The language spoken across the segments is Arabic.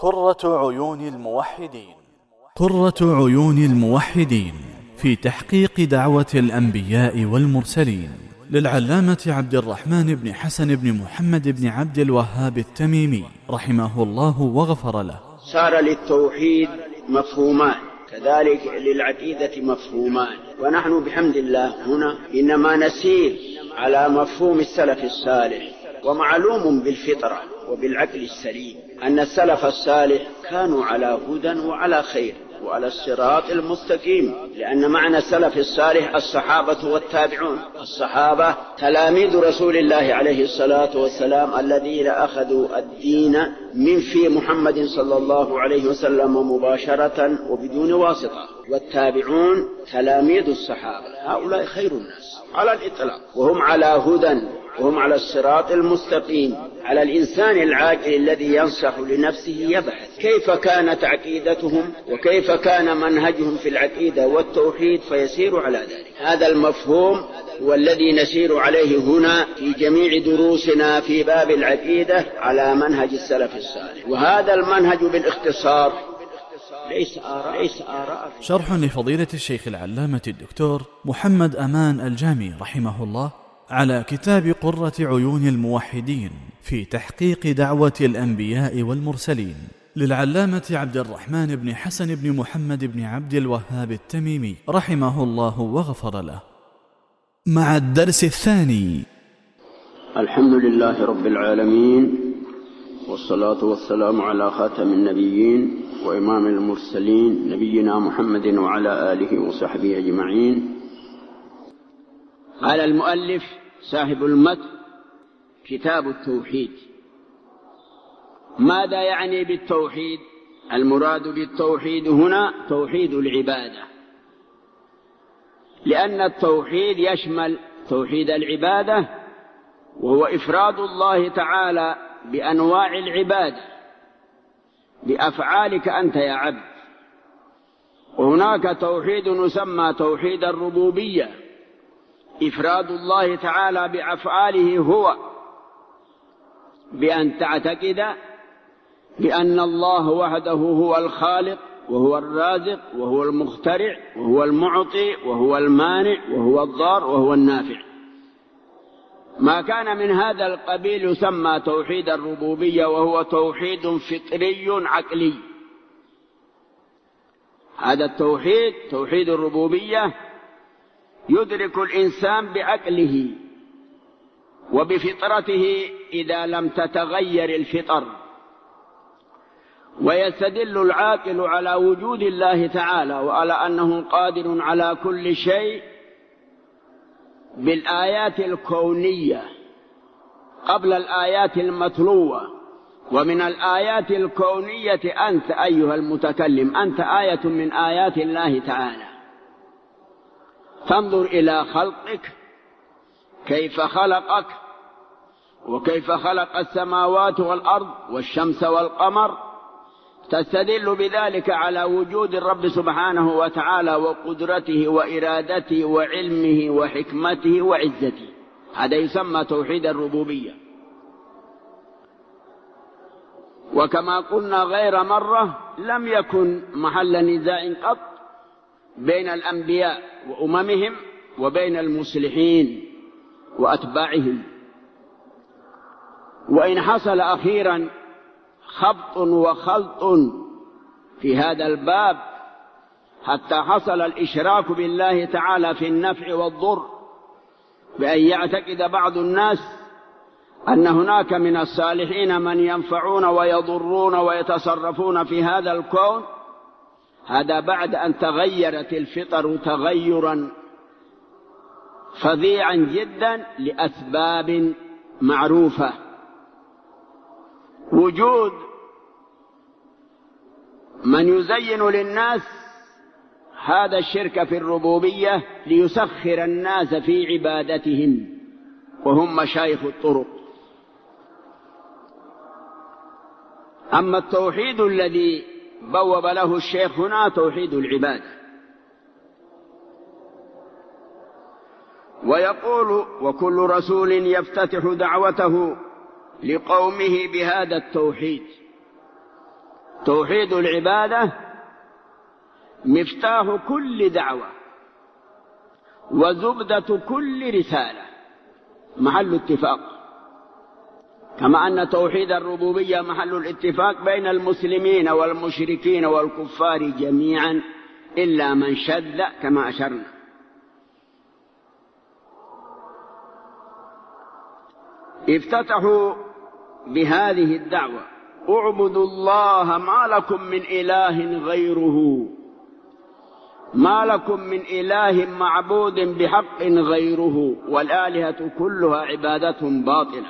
قرة عيون الموحدين. قرة عيون الموحدين في تحقيق دعوة الأنبياء والمرسلين، للعلامة عبد الرحمن بن حسن بن محمد بن عبد الوهاب التميمي رحمه الله وغفر له. صار للتوحيد مفهومان، كذلك للعقيدة مفهومان، ونحن بحمد الله هنا إنما نسير على مفهوم السلف الصالح. ومعلوم بالفطرة وبالعقل السليم أن السلف الصالح كانوا على هدى وعلى خير وعلى الصراط المستقيم، لأن معنى السلف الصالح الصحابة والتابعون. الصحابة تلاميذ رسول الله عليه الصلاة والسلام الذين أخذوا الدين من في محمد صلى الله عليه وسلم مباشرة وبدون واسطة، والتابعون تلاميذ الصحابة. هؤلاء خير الناس على الإطلاق، وهم على هدى وهم على الصراط المستقيم. على الإنسان العاقل الذي ينصح لنفسه يبحث كيف كانت عقيدتهم وكيف كان منهجهم في العقيدة والتوحيد فيسير على ذلك. هذا المفهوم هو الذي نسير عليه هنا في جميع دروسنا في باب العقيدة على منهج السلف الصالح، وهذا المنهج بالاختصار ليس آراء. شرح لفضيلة الشيخ العلامة الدكتور محمد أمان الجامي رحمه الله على كتاب قرة عيون الموحدين في تحقيق دعوة الأنبياء والمرسلين، للعلامة عبد الرحمن بن حسن بن محمد بن عبد الوهاب التميمي رحمه الله وغفر له. مع الدرس الثاني. الحمد لله رب العالمين، والصلاة والسلام على خاتم النبيين وإمام المرسلين نبينا محمد وعلى آله وصحبه أجمعين. قال المؤلف صاحب المتن كتاب التوحيد. ماذا يعني بالتوحيد؟ المراد بالتوحيد هنا توحيد العبادة، لأن التوحيد يشمل توحيد العبادة، وهو إفراد الله تعالى بأنواع العبادة بأفعالك أنت يا عبد. وهناك توحيد يسمى توحيد الربوبية، إفراد الله تعالى بأفعاله هو، بأن تعتقد بأن الله وحده هو الخالق وهو الرازق وهو المخترع وهو المعطي وهو المانع وهو الضار وهو النافع. ما كان من هذا القبيل يسمى توحيد الربوبية، وهو توحيد فطري عقلي. هذا التوحيد توحيد الربوبية يدرك الإنسان بعقله وبفطرته إذا لم تتغير الفطر، ويستدل العاقل على وجود الله تعالى وعلى أنه قادر على كل شيء بالآيات الكونية قبل الآيات المتلوة. ومن الآيات الكونية أنت أيها المتكلم، أنت آية من آيات الله تعالى. تنظر إلى خلقك كيف خلقك وكيف خلق السماوات والأرض والشمس والقمر، تستدل بذلك على وجود الرب سبحانه وتعالى وقدرته وإرادته وعلمه وحكمته وعزته. هذا يسمى توحيد الربوبية. وكما قلنا غير مرة، لم يكن محل نزاع قط بين الأنبياء وأممهم وبين المصلحين وأتباعهم، وإن حصل أخيرا خبط وخلط في هذا الباب حتى حصل الإشراك بالله تعالى في النفع والضر، بأن يعتقد بعض الناس أن هناك من الصالحين من ينفعون ويضرون ويتصرفون في هذا الكون. هذا بعد أن تغيرت الفطر تغيرا فظيعا جدا لأسباب معروفة. وجود من يزين للناس هذا الشرك في الربوبية ليسخر الناس في عبادتهم، وهم مشايخ الطرق. أما التوحيد الذي بوب له الشيخ هنا توحيد العبادة. ويقول: وكل رسول يفتتح دعوته لقومه بهذا التوحيد. توحيد العبادة مفتاح كل دعوة وزبدة كل رسالة، محل اتفاق، كما أن توحيد الربوبية محل الاتفاق بين المسلمين والمشركين والكفار جميعا إلا من شذ كما أشرنا. افتتحوا بهذه الدعوة: اعبدوا الله ما لكم من إله غيره، ما لكم من إله معبود بحق غيره، والآلهة كلها عبادة باطلة.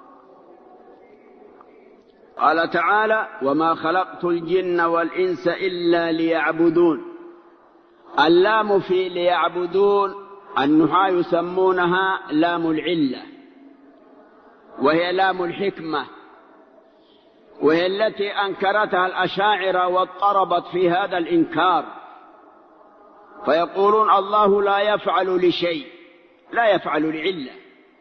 قال تعالى: وما خلقت الجن والإنس إلا ليعبدون. اللام في ليعبدون النحاة يسمونها لام العلة، وهي لام الحكمة، وهي التي أنكرتها الأشاعرة واضطربت في هذا الإنكار، فيقولون الله لا يفعل لشيء، لا يفعل لعلة،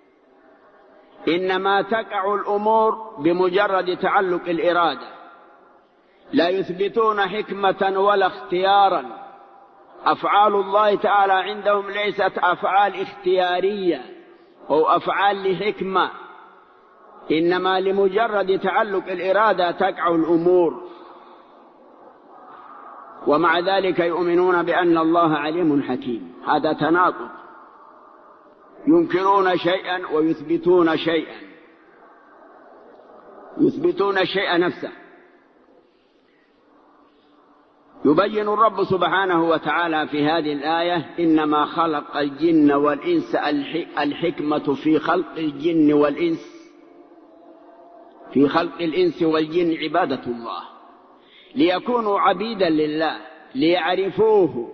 إنما تقع الأمور بمجرد تعلق الإرادة، لا يثبتون حكمة ولا اختيارا. أفعال الله تعالى عندهم ليست أفعال اختيارية أو أفعال لحكمة، إنما لمجرد تعلق الإرادة تقع الأمور. ومع ذلك يؤمنون بأن الله عليم حكيم. هذا تناقض، ينكرون شيئا ويثبتون شيئا، يثبتون الشيء نفسه. يبين الرب سبحانه وتعالى في هذه الآية: إنما خلق الجن والإنس، الحكمة في خلق الجن والإنس، في خلق الإنس والجن عبادة الله، ليكونوا عبيدا لله، ليعرفوه،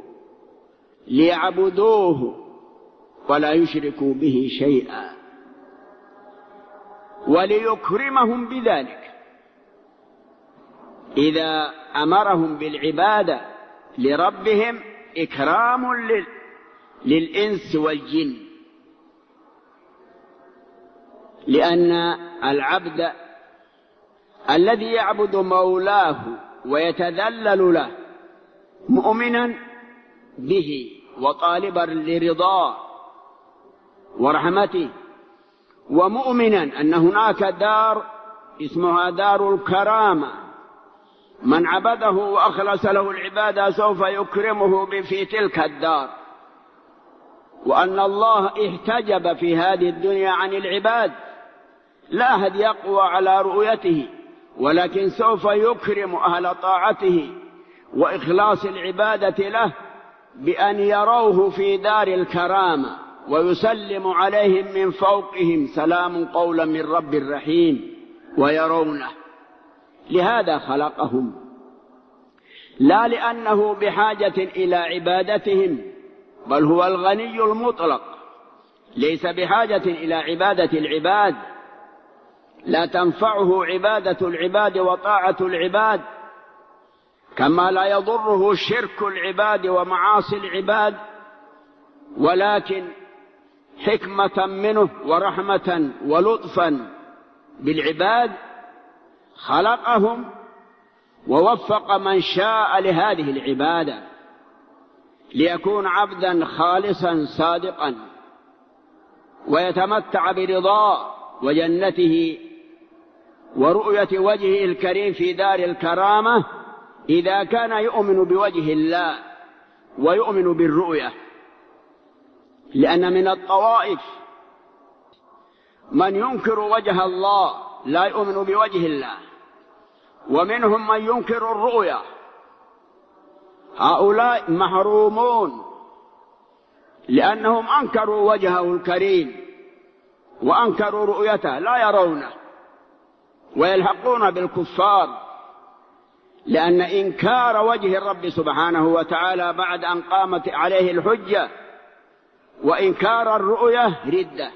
ليعبدوه، ولا يشركوا به شيئا، وليكرمهم بذلك إذا أمرهم بالعبادة لربهم إكرام للإنس والجن، لأن العبد الذي يعبد مولاه ويتذلل له مؤمنا به وطالبا لرضاه ورحمته، ومؤمنا أن هناك دار اسمها دار الكرامة، من عبده وأخلص له العبادة سوف يكرمه في تلك الدار، وأن الله احتجب في هذه الدنيا عن العباد، لا أحد يقوى على رؤيته، ولكن سوف يكرم أهل طاعته وإخلاص العبادة له بأن يروه في دار الكرامة ويسلم عليهم من فوقهم سلام قولا من رب رحيم ويرونه. لهذا خلقهم، لا لأنه بحاجة إلى عبادتهم، بل هو الغني المطلق، ليس بحاجة إلى عبادة العباد، لا تنفعه عبادة العباد وطاعة العباد، كما لا يضره شرك العباد ومعاصي العباد، ولكن حكمة منه ورحمة ولطفا بالعباد خلقهم ووفق من شاء لهذه العبادة ليكون عبدا خالصا صادقا ويتمتع برضاه وجنته ورؤية وجهه الكريم في دار الكرامة إذا كان يؤمن بوجه الله ويؤمن بالرؤية. لأن من الطوائف من ينكر وجه الله لا يؤمن بوجه الله، ومنهم من ينكر الرؤية، هؤلاء محرومون لأنهم أنكروا وجهه الكريم وأنكروا رؤيته، لا يرونه، ويلحقون بالكفار، لأن إنكار وجه الرب سبحانه وتعالى بعد أن قامت عليه الحجة وإنكار الرؤية ردة،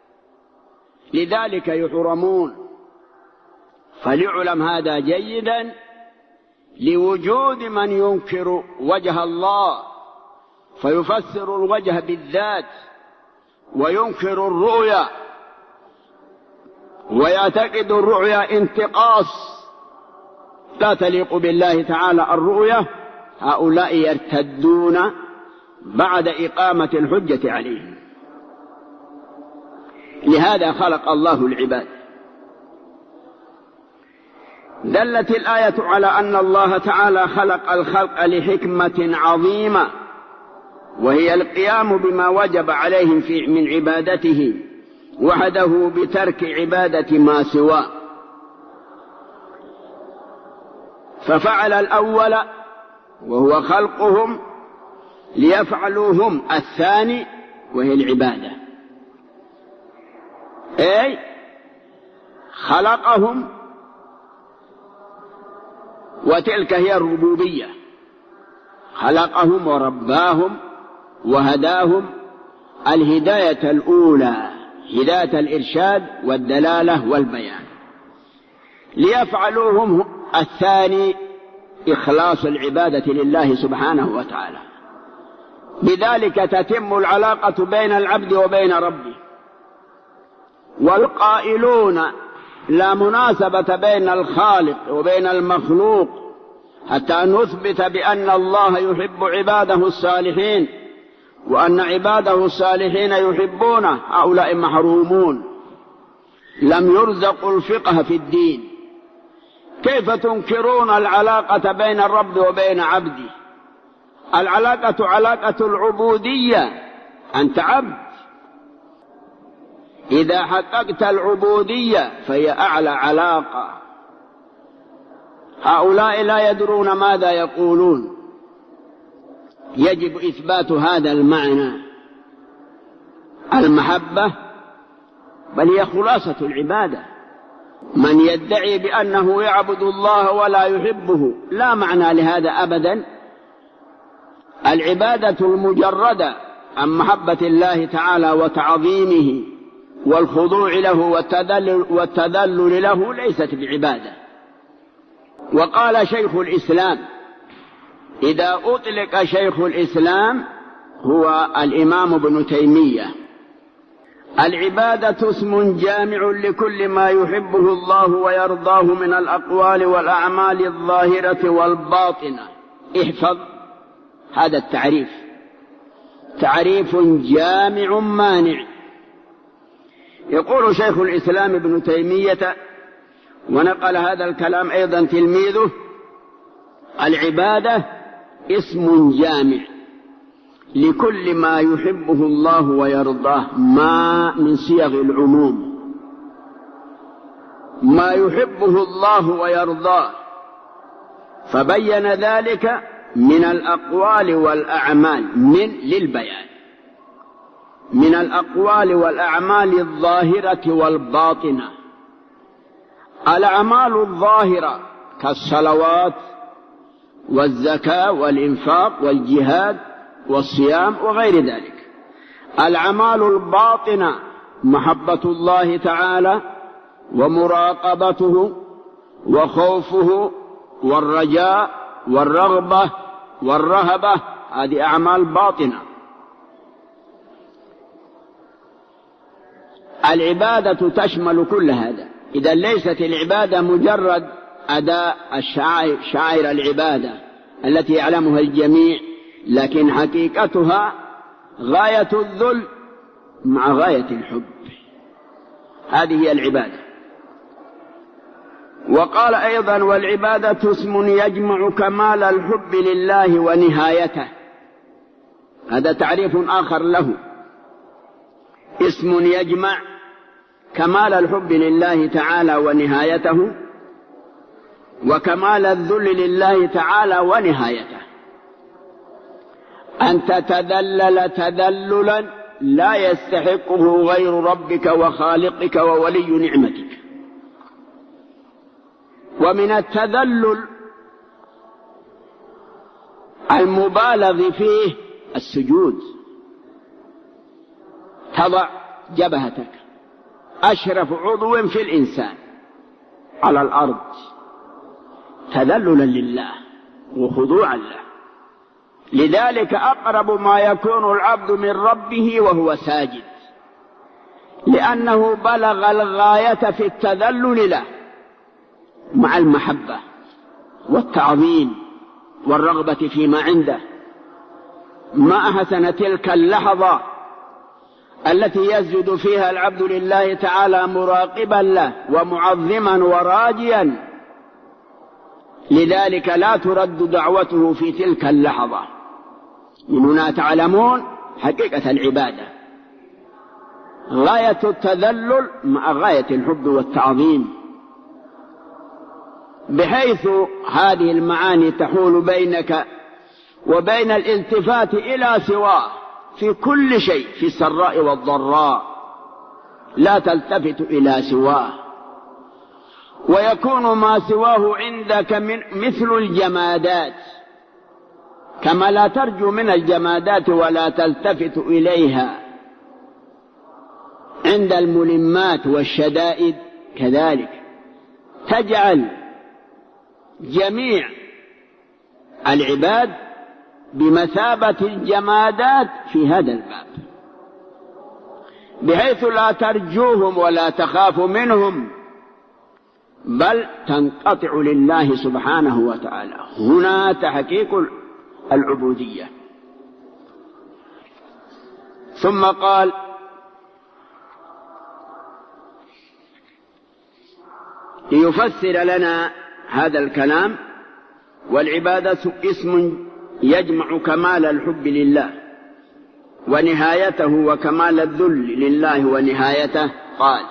لذلك يحرمون. فليعلم هذا جيدا لوجود من ينكر وجه الله فيفسر الوجه بالذات وينكر الرؤيا ويعتقد الرؤيا انتقاص لا تليق بالله تعالى الرؤية، هؤلاء يرتدون بعد إقامة الحجة عليهم. لهذا خلق الله العباد. دلت الآية على أن الله تعالى خلق الخلق لحكمة عظيمة، وهي القيام بما وجب عليهم من عبادته وحده بترك عبادة ما سواه. ففعل الأول وهو خلقهم ليفعلوا هم الثاني وهي العبادة، أي خلقهم وتلك هي الربوبية، خلقهم ورباهم وهداهم الهداية الأولى، هداية الإرشاد والدلالة والبيان، ليفعلوهم الثاني إخلاص العبادة لله سبحانه وتعالى. بذلك تتم العلاقة بين العبد وبين ربه. والقائلون لا مناسبة بين الخالق وبين المخلوق حتى نثبت بأن الله يحب عباده الصالحين وأن عباده الصالحين يحبونه، هؤلاء محرومون، لم يرزقوا الفقه في الدين. كيف تنكرون العلاقة بين الرب وبين عبده؟ العلاقة علاقة العبودية، أنت عبد، إذا حققت العبودية فهي أعلى علاقة. هؤلاء لا يدرون ماذا يقولون. يجب إثبات هذا المعنى. المحبة بل هي خلاصة العبادة. من يدعي بأنه يعبد الله ولا يحبه لا معنى لهذا أبدا. العبادة المجردة عن محبة الله تعالى وتعظيمه والخضوع له والتذلل له ليست بعبادة. وقال شيخ الإسلام، إذا أطلق شيخ الإسلام هو الإمام ابن تيمية: العبادة اسم جامع لكل ما يحبه الله ويرضاه من الأقوال والأعمال الظاهرة والباطنة. احفظ هذا التعريف، تعريف جامع مانع. يقول شيخ الإسلام ابن تيمية، ونقل هذا الكلام أيضا تلميذه: العبادة اسم جامع لكل ما يحبه الله ويرضاه، ما من صيغ العموم، ما يحبه الله ويرضاه، فبين ذلك من الأقوال والأعمال، من للبيان، من الأقوال والأعمال الظاهرة والباطنة. الأعمال الظاهرة كالصلوات والزكاة والإنفاق والجهاد والصيام وغير ذلك. الأعمال الباطنة محبة الله تعالى ومراقبته وخوفه والرجاء والرغبة والرهبة، هذه أعمال باطنة. العبادة تشمل كل هذا. إذا ليست العبادة مجرد أداء شعائر العبادة التي يعلمها الجميع، لكن حقيقتها غاية الذل مع غاية الحب، هذه هي العبادة. وقال أيضا: والعبادة اسم يجمع كمال الحب لله ونهايته. هذا تعريف آخر له، اسم يجمع كمال الحب لله تعالى ونهايته، وكمال الذل لله تعالى ونهايته. أن تتذلل تذللا لا يستحقه غير ربك وخالقك وولي نعمتك. ومن التذلل المبالغ فيه السجود، تضع جبهتك أشرف عضو في الإنسان على الأرض تذللا لله وخضوعا له. لذلك أقرب ما يكون العبد من ربه وهو ساجد، لأنه بلغ الغاية في التذلل له مع المحبة والتعظيم والرغبة فيما عنده. ما أحسن تلك اللحظة التي يسجد فيها العبد لله تعالى مراقبا له ومعظما وراجيا، لذلك لا ترد دعوته في تلك اللحظة. من هنا تعلمون حقيقة العبادة، غاية التذلل مع غاية الحب والتعظيم، بحيث هذه المعاني تحول بينك وبين الالتفات إلى سواه في كل شيء، في السراء والضراء لا تلتفت إلى سواه، ويكون ما سواه عندك مثل الجمادات، كما لا ترجو من الجمادات ولا تلتفت إليها عند الملمات والشدائد، كذلك تجعل جميع العباد بمثابة الجمادات في هذا الباب، بحيث لا ترجوهم ولا تخاف منهم، بل تنقطع لله سبحانه وتعالى. هنا تحقيق العبودية. ثم قال: ليفسر لنا هذا الكلام: والعبادة اسم يجمع كمال الحب لله ونهايته وكمال الذل لله ونهايته. قال: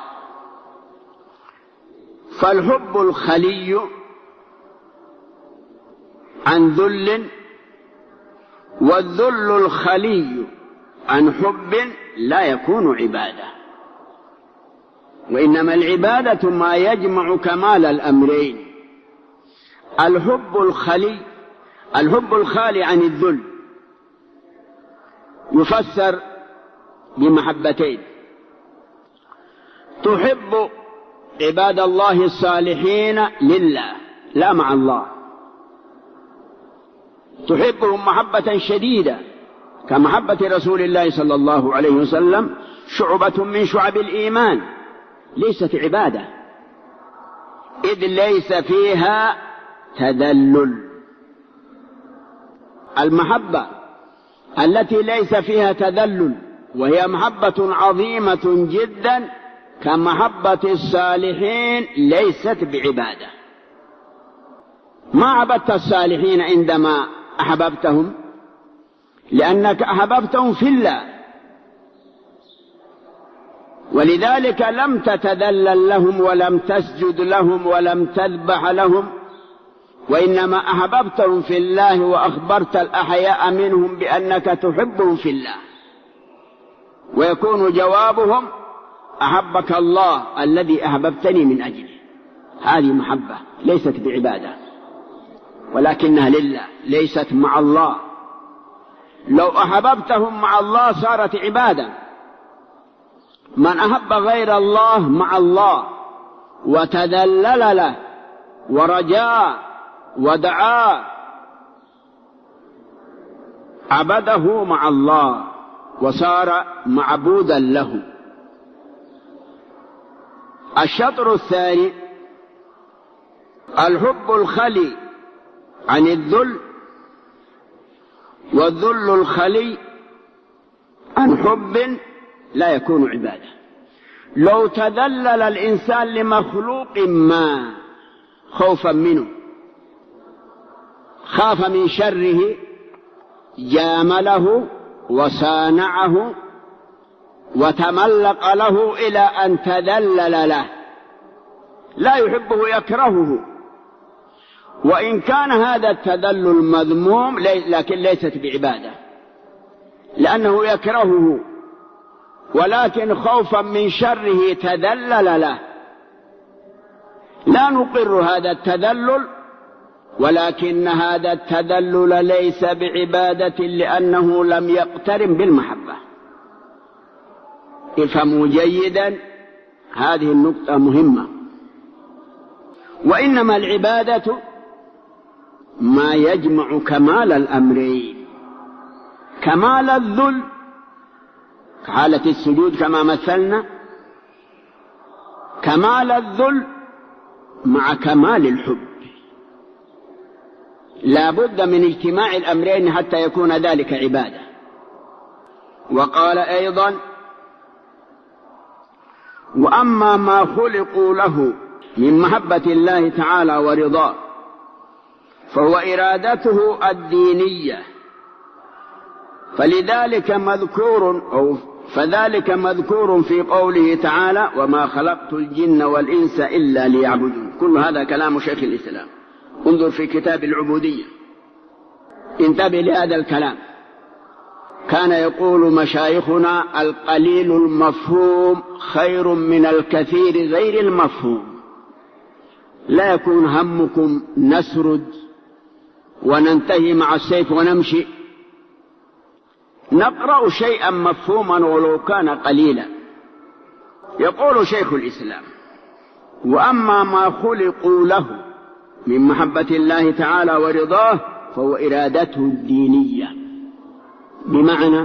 فالحب الخلي عن ذل، والذل الخلي عن حب لا يكون عبادة، وإنما العبادة ما يجمع كمال الأمرين. الحب الخالي عن الذل يفسر بمحبتين: تحب عباد الله الصالحين لله لا مع الله، تحبهم محبة شديدة كمحبة رسول الله صلى الله عليه وسلم، شعبة من شعب الإيمان، ليست عبادة إذ ليس فيها تذلل. المحبة التي ليس فيها تذلل وهي محبة عظيمة جدا كمحبة الصالحين ليست بعبادة. ما عبدت الصالحين عندما أحببتهم، لأنك أحببتهم في الله، ولذلك لم تتذلل لهم ولم تسجد لهم ولم تذبح لهم، وإنما أحببتهم في الله وأخبرت الأحياء منهم بأنك تحبهم في الله، ويكون جوابهم: أحبك الله الذي أحببتني من أجله. هذه محبة ليست بعبادة ولكنها لله، ليست مع الله. لو أحببتهم مع الله صارت عبادة. من أحب غير الله مع الله وتذلل له ورجاء ودعا عبده مع الله وصار معبودا له. الشطر الثاني: الحب الخلي عن الذل، والذل الخلي عن حب لا يكون عبادة. لو تذلل الإنسان لمخلوق ما خوفا منه، خاف من شره، جامله وصانعه وتملق له إلى أن تذلل له، لا يحبه يكرهه، وإن كان هذا التذلل مذموم لكن ليست بعبادة، لأنه يكرهه، ولكن خوفا من شره تذلل له. لا نقر هذا التذلل، ولكن هذا التذلل ليس بعبادة لأنه لم يقترن بالمحبة. افهموا جيدا، هذه النقطة مهمة. وإنما العبادة ما يجمع كمال الأمرين: كمال الذل كحالة السجود كما مثلنا، كمال الذل مع كمال الحب. لا بد من اجتماع الأمرين حتى يكون ذلك عبادة. وقال أيضا: وأما ما خلقوا له من محبة الله تعالى ورضاه فهو إرادته الدينية، فذلك مذكور في قوله تعالى: وما خلقت الجن والإنس إلا ليعبدون. كل هذا كلام شيخ الإسلام، انظر في كتاب العبودية، انتبه لهذا الكلام. كان يقول مشايخنا: القليل المفهوم خير من الكثير غير المفهوم. لا يكون همكم نسرد وننتهي مع السيف ونمشي، نقرأ شيئا مفهوما ولو كان قليلا. يقول شيخ الإسلام: وأما ما خلقوا له من محبة الله تعالى ورضاه فهو إرادته الدينية، بمعنى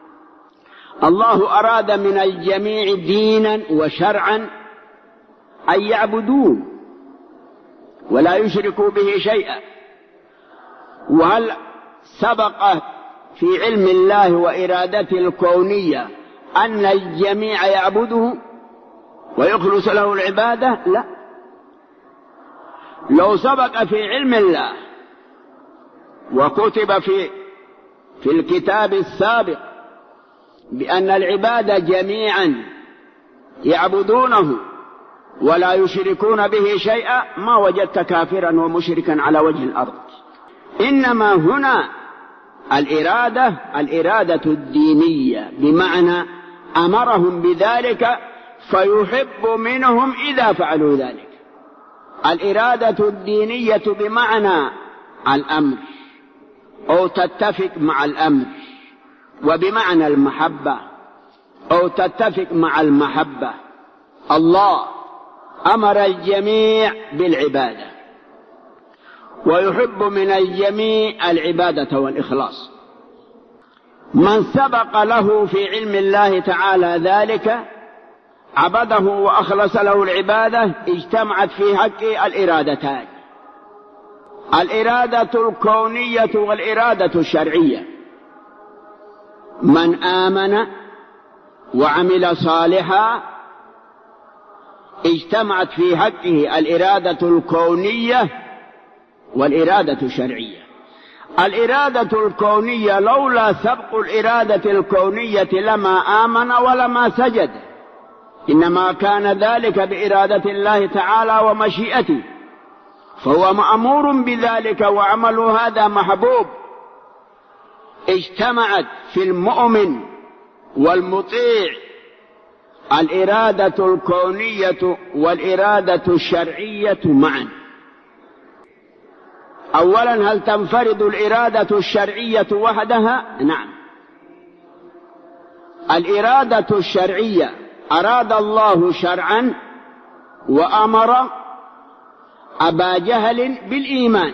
الله أراد من الجميع دينا وشرعا أن يعبدوه ولا يشركوا به شيئا. وهل سبق في علم الله وإرادته الكونية أن الجميع يعبده ويخلص له العبادة؟ لا. لو سبق في علم الله وكتب في الكتاب السابق بأن العباد جميعا يعبدونه ولا يشركون به شيئا ما وجدت كافرا ومشركا على وجه الأرض. إنما هنا الإرادة الدينية، بمعنى أمرهم بذلك فيحب منهم إذا فعلوا ذلك. الإرادة الدينية بمعنى الأمر أو تتفق مع الأمر، وبمعنى المحبة أو تتفق مع المحبة. الله أمر الجميع بالعبادة ويحب من الجميع العبادة والإخلاص. من سبق له في علم الله تعالى ذلك عبده وأخلص له العبادة. اجتمعت في حقه الإرادتان: الإرادة الكونية والإرادة الشرعية. من آمن وعمل صالحا اجتمعت في حقه الإرادة الكونية والإرادة الشرعية. الإرادة الكونية لولا سبق الإرادة الكونية لما آمن ولما سجد، إنما كان ذلك بإرادة الله تعالى ومشيئته، فهو مأمور بذلك وعمل هذا محبوب. اجتمعت في المؤمن والمطيع الإرادة الكونية والإرادة الشرعية معا. أولا، هل تنفرد الإرادة الشرعية وحدها؟ نعم. الإرادة الشرعية أراد الله شرعا وأمر أبا جهل بالإيمان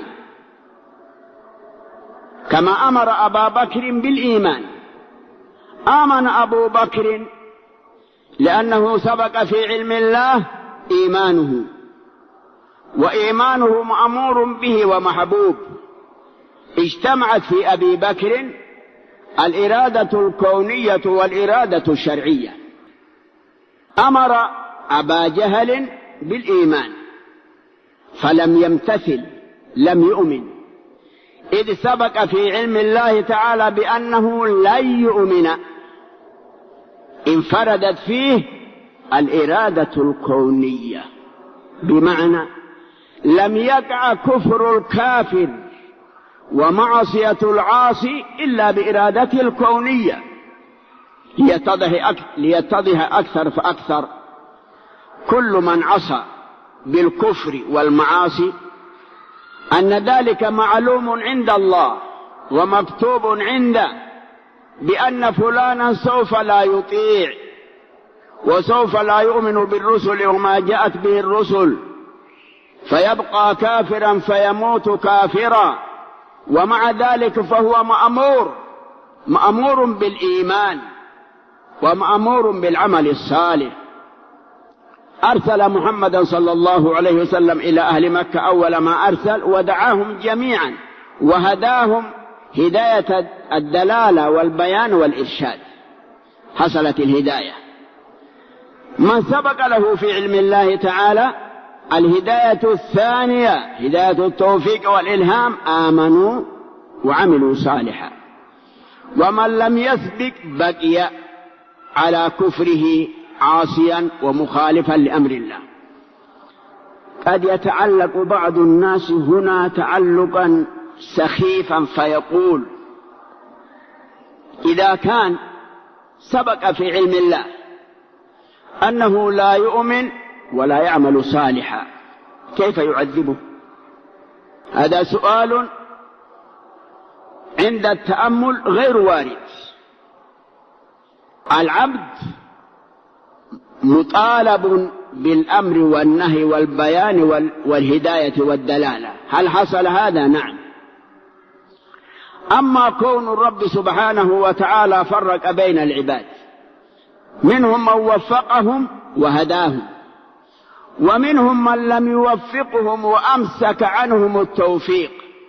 كما أمر أبا بكر بالإيمان. آمن أبو بكر لأنه سبق في علم الله إيمانه، وإيمانه مأمور به ومحبوب. اجتمعت في أبي بكر الإرادة الكونية والإرادة الشرعية. أمر أبا جهل بالإيمان فلم يمتثل، لم يؤمن، إذ سبق في علم الله تعالى بأنه لن يؤمن. انفردت فيه الإرادة الكونية، بمعنى لم يقع كفر الكافر ومعصية العاصي إلا بإرادته الكونية. ليتضح أكثر فأكثر، كل من عصى بالكفر والمعاصي أن ذلك معلوم عند الله ومكتوب عنده بأن فلانا سوف لا يطيع وسوف لا يؤمن بالرسل وما جاءت به الرسل، فيبقى كافرا فيموت كافرا، ومع ذلك فهو مأمور بالإيمان ومأمور بالعمل الصالح. أرسل محمدا صلى الله عليه وسلم إلى أهل مكة أول ما أرسل ودعاهم جميعا وهداهم هداية الدلالة والبيان والإرشاد، حصلت الهداية. من سبق له في علم الله تعالى الهداية الثانية هداية التوفيق والإلهام آمنوا وعملوا صالحا، ومن لم يسبق بقي على كفره عاصيا ومخالفا لأمر الله. قد يتعلق بعض الناس هنا تعلقا سخيفا فيقول إذا كان سبق في علم الله أنه لا يؤمن ولا يعمل صالحا كيف يعذبه؟ هذا سؤال عند التأمل غير وارد. العبد مطالب بالأمر والنهي والبيان والهداية والدلالة، هل حصل هذا؟ نعم. أما كون الرب سبحانه وتعالى فرق بين العباد، منهم من وفقهم وهداهم، ومنهم من لم يوفقهم وأمسك عنهم التوفيق.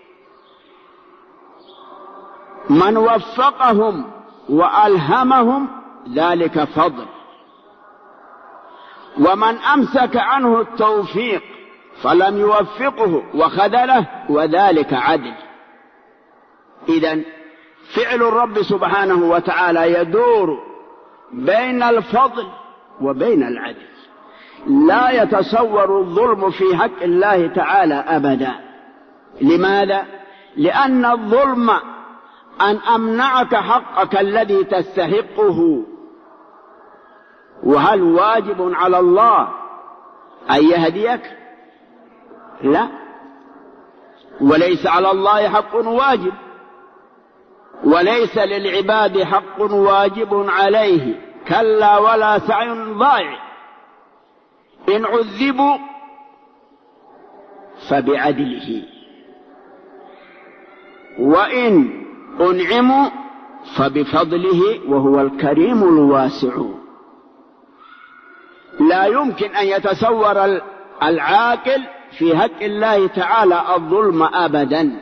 من وفقهم وألهمهم ذلك فضل، ومن أمسك عنه التوفيق فلم يوفقه وخذله وذلك عدل. إذن فعل الرب سبحانه وتعالى يدور بين الفضل وبين العدل. لا يتصور الظلم في حق الله تعالى أبدا. لماذا؟ لأن الظلم أن أمنعك حقك الذي تستحقه، وهل واجب على الله أن يهديك؟ لا، وليس على الله حق واجب، وليس للعباد حق واجب عليه، كلا ولا سعي ضائع. إن عذبوا فبعدله، وإن أنعموا فبفضله وهو الكريم الواسع. لا يمكن أن يتصور العاقل في حق الله تعالى الظلم أبدا.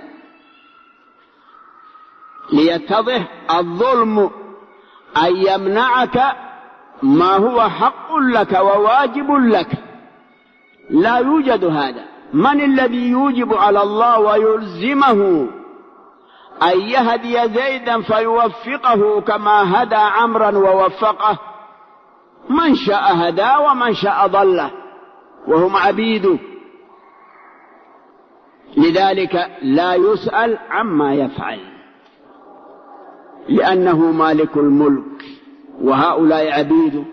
ليتضح الظلم أن يمنعك ما هو حق لك وواجب لك، لا يوجد هذا. من الذي يوجب على الله ويلزمه أن يهدي زيدا فيوفقه كما هدى عمرا ووفقه؟ من شاء هدى ومن شاء ضله، وهم عبيده. لذلك لا يسأل عما يفعل، لأنه مالك الملك وهؤلاء عبيده.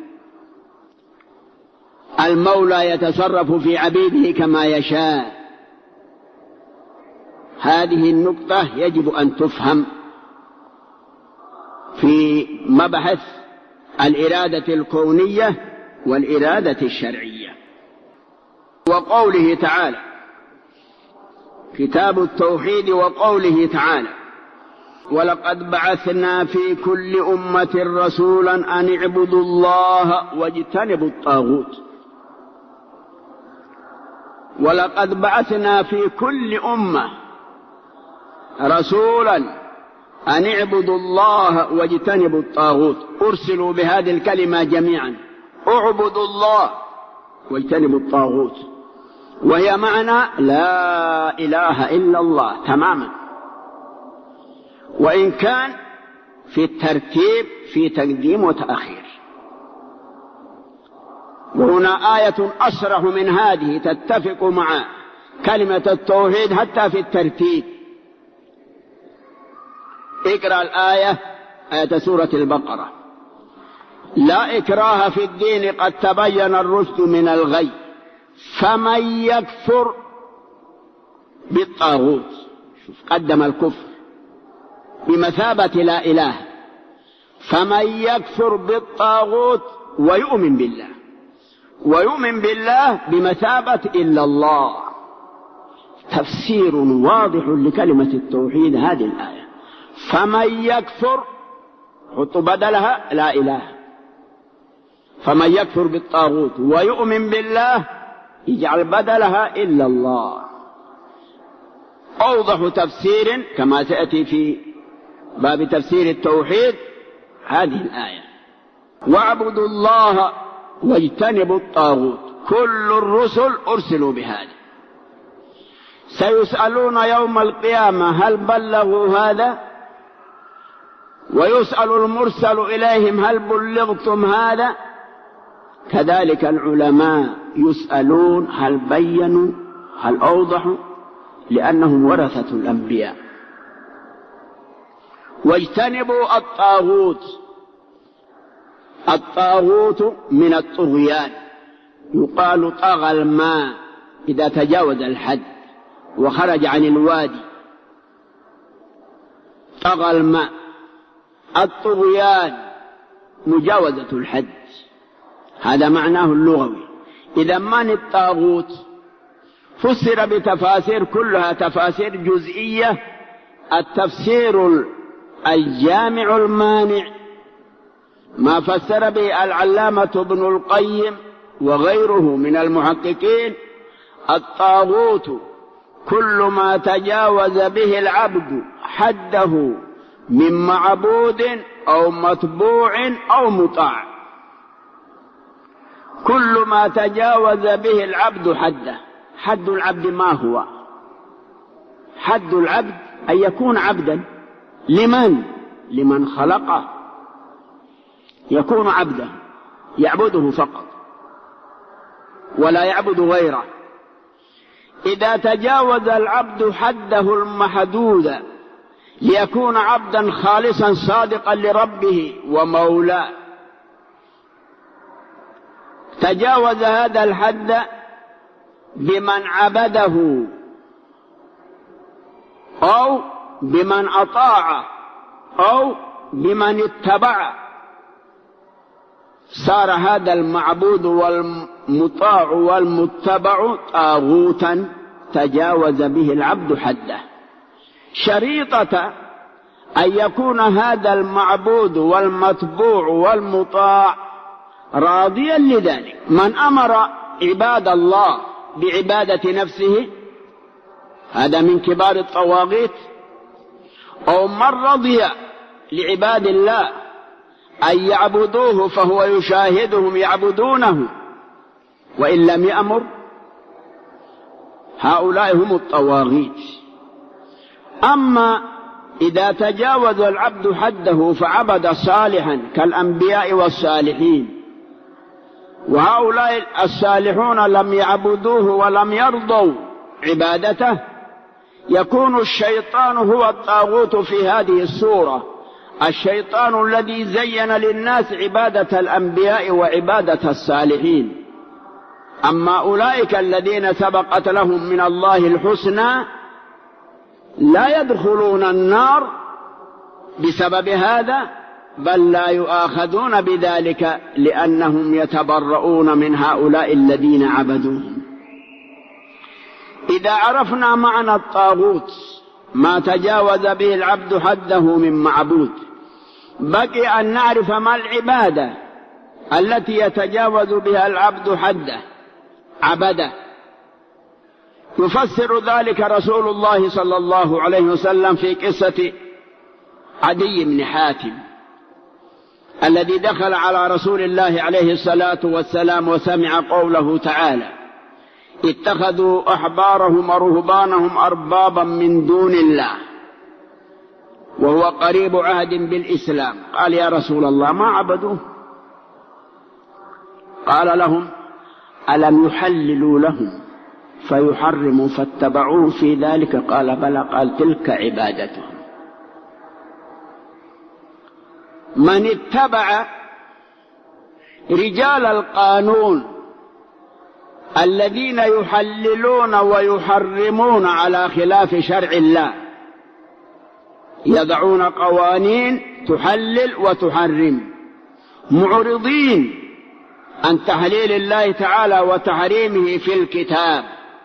المولى يتصرف في عبيده كما يشاء. هذه النقطة يجب أن تفهم في مبحث الإرادة الكونية والإرادة الشرعية. وقوله تعالى كتاب التوحيد، وقوله تعالى ولقد بعثنا في كل أمة رسولا أن اعبدوا الله واجتنبوا الطاغوت. ولقد بعثنا في كل أمة رسولا أن اعبدوا الله واجتنبوا الطاغوت. أرسلوا بهذه الكلمة جميعا، اعبدوا الله واجتنبوا الطاغوت، وهي معنى لا إله إلا الله تماما، وإن كان في الترتيب في تقديم وتأخير. وهنا آية أصرح من هذه تتفق مع كلمة التوحيد حتى في الترتيب. اقرأ الآية، آية سورة البقرة: لا إكراه في الدين قد تبين الرشد من الغي فمن يكفر بالطاغوت. شوف، قدم الكفر بمثابة لا إله. فمن يكفر بالطاغوت ويؤمن بالله، ويؤمن بالله بمثابة إلا الله. تفسير واضح لكلمة التوحيد هذه الآية. فمن يكفر، حط بدلها لا إله. فمن يكفر بالطاغوت ويؤمن بالله، يجعل بدلها إلا الله. أوضح تفسير كما تأتي في باب تفسير التوحيد هذه الآية: واعبدوا الله واجتنبوا الطاغوت. كل الرسل أرسلوا بهذا. سيسألون يوم القيامة هل بلغوا هذا؟ ويسأل المرسل إليهم هل بلغتم هذا؟ كذلك العلماء يسألون هل بينوا هل أوضحوا، لأنهم ورثة الأنبياء. واجتنبوا الطاغوت. الطاغوت من الطغيان، يقال طغى الماء إذا تجاوز الحد وخرج عن الوادي، طغى الماء. الطغيان مجاوزة الحد، هذا معناه اللغوي. إذا من الطاغوت فسر بتفاسير كلها تفاسير جزئية. التفسير الجامع المانع ما فسر به العلامة ابن القيم وغيره من المحققين: الطاغوت كل ما تجاوز به العبد حده من معبود أو متبوع أو مطاع. كل ما تجاوز به العبد حده. حد العبد ما هو؟ حد العبد أن يكون عبدا لمن خلقه، يكون عبدا يعبده فقط ولا يعبد غيره. إذا تجاوز العبد حده المحدود ليكون عبدا خالصا صادقا لربه ومولاه، تجاوز هذا الحد بمن عبده أو بمن أطاع أو بمن اتبع، صار هذا المعبود والمطاع والمتبع طاغوتا تجاوز به العبد حده. شريطة أن يكون هذا المعبود والمتبوع والمطاع راضيا لذلك. من أمر عباد الله بعبادة نفسه هذا من كبار الطواغيت، أو من رضي لعباد الله أن يعبدوه فهو يشاهدهم يعبدونه وإن لم يأمر، هؤلاء هم الطواغيت. أما إذا تجاوز العبد حده فعبد صالحا كالأنبياء والصالحين، وهؤلاء الصالحون لم يعبدوه ولم يرضوا عبادته، يكون الشيطان هو الطاغوت في هذه الصورة، الشيطان الذي زين للناس عبادة الأنبياء وعبادة الصالحين. أما أولئك الذين سبقت لهم من الله الحسنى لا يدخلون النار بسبب هذا، بل لا يؤاخذون بذلك لأنهم يتبرؤون من هؤلاء الذين عبدوهم. إذا عرفنا معنى الطاغوت ما تجاوز به العبد حده من معبود، بقي أن نعرف ما العبادة التي يتجاوز بها العبد حده عبده. يفسر ذلك رسول الله صلى الله عليه وسلم في قصة عدي بن حاتم الذي دخل على رسول الله عليه الصلاة والسلام وسمع قوله تعالى: اتخذوا أحبارهم ورهبانهم أربابا من دون الله، وهو قريب عهد بالإسلام. قال: يا رسول الله ما عبدوه؟ قال لهم: ألم يحللوا لهم فيحرموا فاتبعوه في ذلك؟ قال: بلى. قال: تلك عبادتهم. من اتبع رجال القانون الذين يحللون ويحرمون على خلاف شرع الله، يضعون قوانين تحلل وتحرم، معرضين عن تحليل الله تعالى وتحريمه في الكتاب،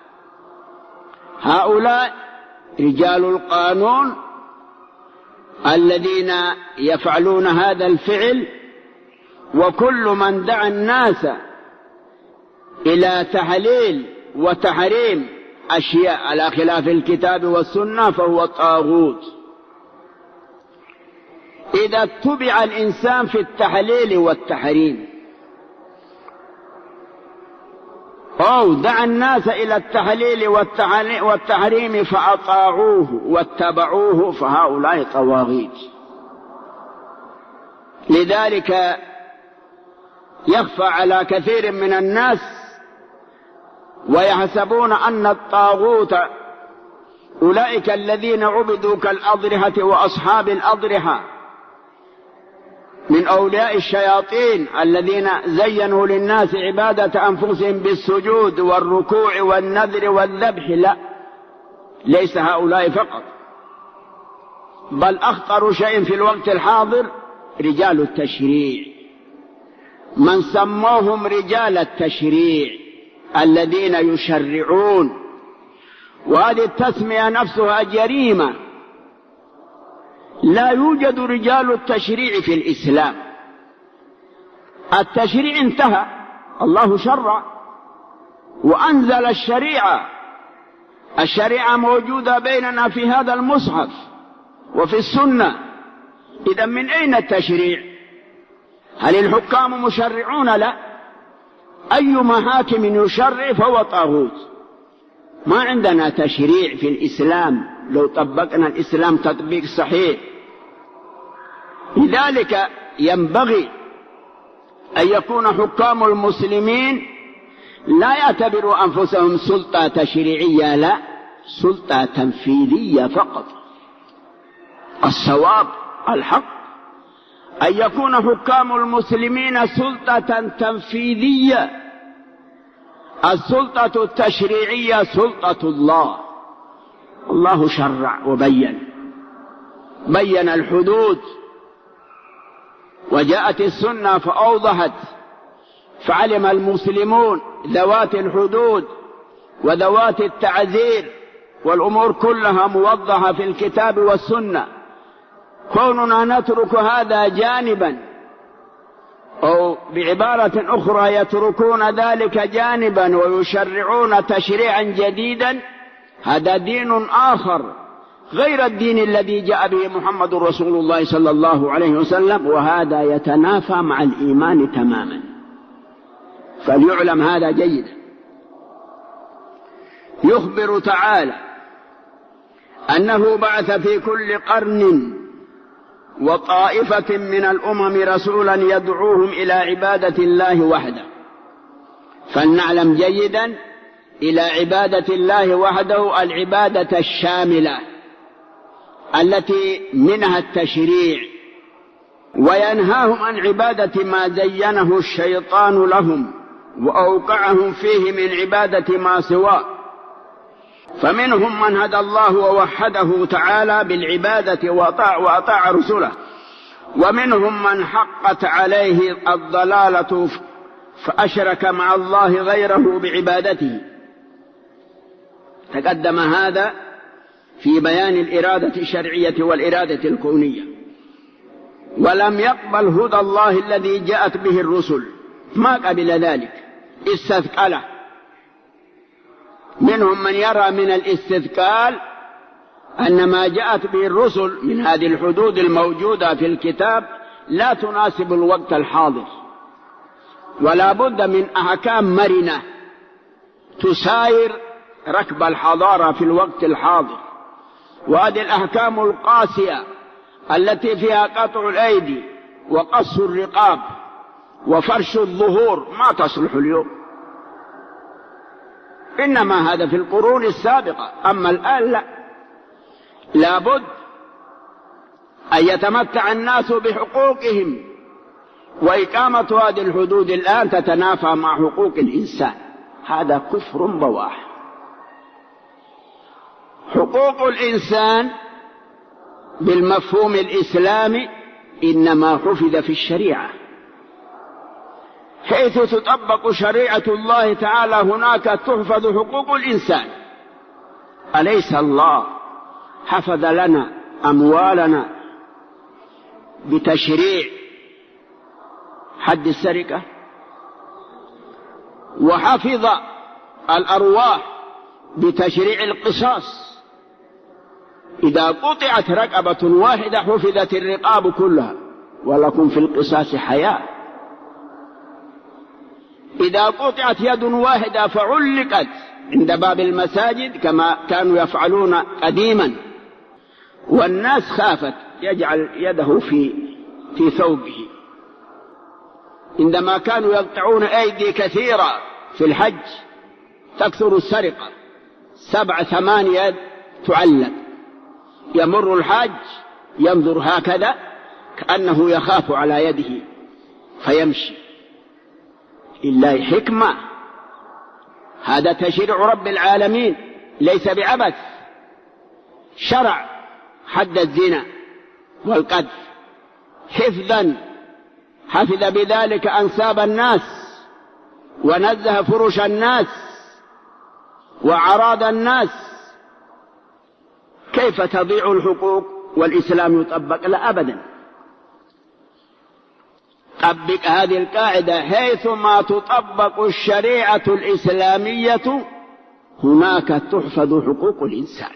هؤلاء رجال القانون الذين يفعلون هذا الفعل. وكل من دعا الناس إلى تحليل وتحريم أشياء على خلاف الكتاب والسنة فهو طاغوت. إذا اتبع الإنسان في التحليل والتحريم أو دعا الناس إلى التحليل والتحريم فأطاعوه واتبعوه فهؤلاء طواغيت. لذلك يخفى على كثير من الناس ويحسبون أن الطاغوت أولئك الذين عبدوا كالأضرحة وأصحاب الأضرحة من أولياء الشياطين الذين زينوا للناس عبادة أنفسهم بالسجود والركوع والنذر والذبح. لا، ليس هؤلاء فقط، بل أخطر شيء في الوقت الحاضر رجال التشريع، من سموهم رجال التشريع الذين يشرعون، وهذه التسمية نفسها جريمة. لا يوجد رجال التشريع في الإسلام. التشريع انتهى، الله شرع وأنزل الشريعة. الشريعة موجودة بيننا في هذا المصحف وفي السنة. إذا من أين التشريع؟ هل الحكام مشرعون؟ لا، أيما حاكم يشرع فهو طاغوت. ما عندنا تشريع في الإسلام لو طبقنا الإسلام تطبيق صحيح. لذلك ينبغي أن يكون حكام المسلمين لا يعتبروا أنفسهم سلطة تشريعية، لا، سلطة تنفيذية فقط. الصواب الحق أن يكون حكام المسلمين سلطة تنفيذية. السلطة التشريعية سلطة الله. الله شرع وبين الحدود، وجاءت السنة فأوضحت، فعلم المسلمون ذوات الحدود وذوات التعزير، والأمور كلها موضحة في الكتاب والسنة. كوننا نترك هذا جانبا، أو بعبارة أخرى يتركون ذلك جانبا ويشرعون تشريعا جديدا، هذا دين آخر غير الدين الذي جاء به محمد رسول الله صلى الله عليه وسلم، وهذا يتنافى مع الإيمان تماما. فليعلم هذا جيدا. يخبر تعالى أنه بعث في كل قرن وطائفة من الأمم رسولا يدعوهم إلى عبادة الله وحده. فلنعلم جيدا إلى عبادة الله وحده العبادة الشاملة التي منها التشريع، وينهاهم عن عبادة ما زينه الشيطان لهم وأوقعهم فيه من عبادة ما سواه. فمنهم من هدى الله ووحده تعالى بالعبادة وأطاع رسله، ومنهم من حقت عليه الضلالة فأشرك مع الله غيره بعبادته. تقدم هذا في بيان الإرادة الشرعية والإرادة الكونية. ولم يقبل هدى الله الذي جاءت به الرسل، ما قبل ذلك، استثقله. منهم من يرى من الاستثقال أن ما جاءت به الرسل من هذه الحدود الموجودة في الكتاب لا تناسب الوقت الحاضر، ولا بد من أحكام مرنة تساير ركب الحضارة في الوقت الحاضر. وهذه الأحكام القاسية التي فيها قطع الأيدي وقص الرقاب وفرش الظهور ما تصلح اليوم، إنما هذا في القرون السابقة. أما الآن لا، لابد أن يتمتع الناس بحقوقهم، وإقامة هذه الحدود الآن تتنافى مع حقوق الإنسان. هذا كفر بواح. حقوق الإنسان بالمفهوم الإسلامي إنما حفظ في الشريعة، حيث تطبق شريعة الله تعالى هناك تحفظ حقوق الإنسان. أليس الله حفظ لنا أموالنا بتشريع حد السرقة، وحفظ الأرواح بتشريع القصاص. إذا قطعت رقبة واحدة حفظت الرقاب كلها، ولكم في القصاص حياة. إذا قطعت يد واحدة فعلقت عند باب المساجد كما كانوا يفعلون قديما، والناس خافت يجعل يده في ثوبه. عندما كانوا يقطعون أيدي كثيرة في الحج تكثر السرقة، 7 8 تعلق، يمر الحاج ينظر هكذا كأنه يخاف على يده فيمشي. لله حكمة، هذا تشريع رب العالمين ليس بعبث. شرع حد الزنا والقذف حفظا، حفظ بذلك أنساب الناس، ونزه فرش الناس وأعراض الناس. كيف تضيع الحقوق والإسلام يطبق؟ لا أبدا. طبق هذه القاعدة: حيثما تطبق الشريعة الإسلامية هناك تحفظ حقوق الإنسان.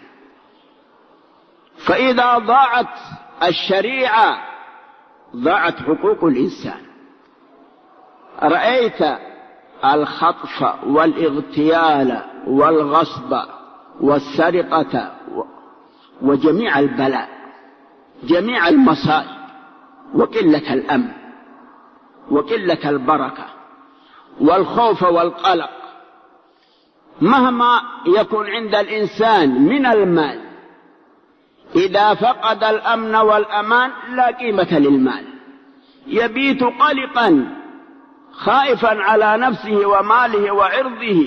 فإذا ضاعت الشريعة ضاعت حقوق الإنسان. رأيت الخطف والإغتيال والغصب والسرقة وجميع البلاء، جميع المصائب، وقلة الأمن وقلة البركة والخوف والقلق. مهما يكون عند الإنسان من المال، إذا فقد الأمن والأمان لا قيمة للمال، يبيت قلقا خائفا على نفسه وماله وعرضه.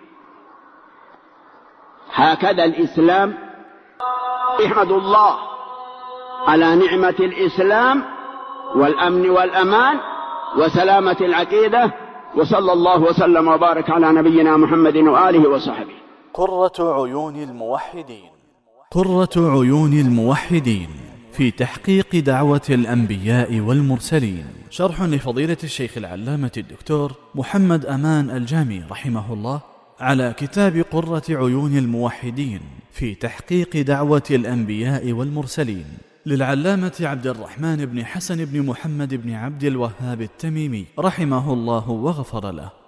هكذا الإسلام. احمد الله على نعمة الإسلام والأمن والأمان وسلامة العقيدة، وصلى الله وسلم وبارك على نبينا محمد وآله وصحبه. قرة عيون الموحدين. قرة عيون الموحدين في تحقيق دعوة الأنبياء والمرسلين، شرح لفضيلة الشيخ العلامة الدكتور محمد أمان الجامي رحمه الله على كتاب قرة عيون الموحدين في تحقيق دعوة الأنبياء والمرسلين للعلامة عبد الرحمن بن حسن بن محمد بن عبد الوهاب التميمي رحمه الله وغفر له.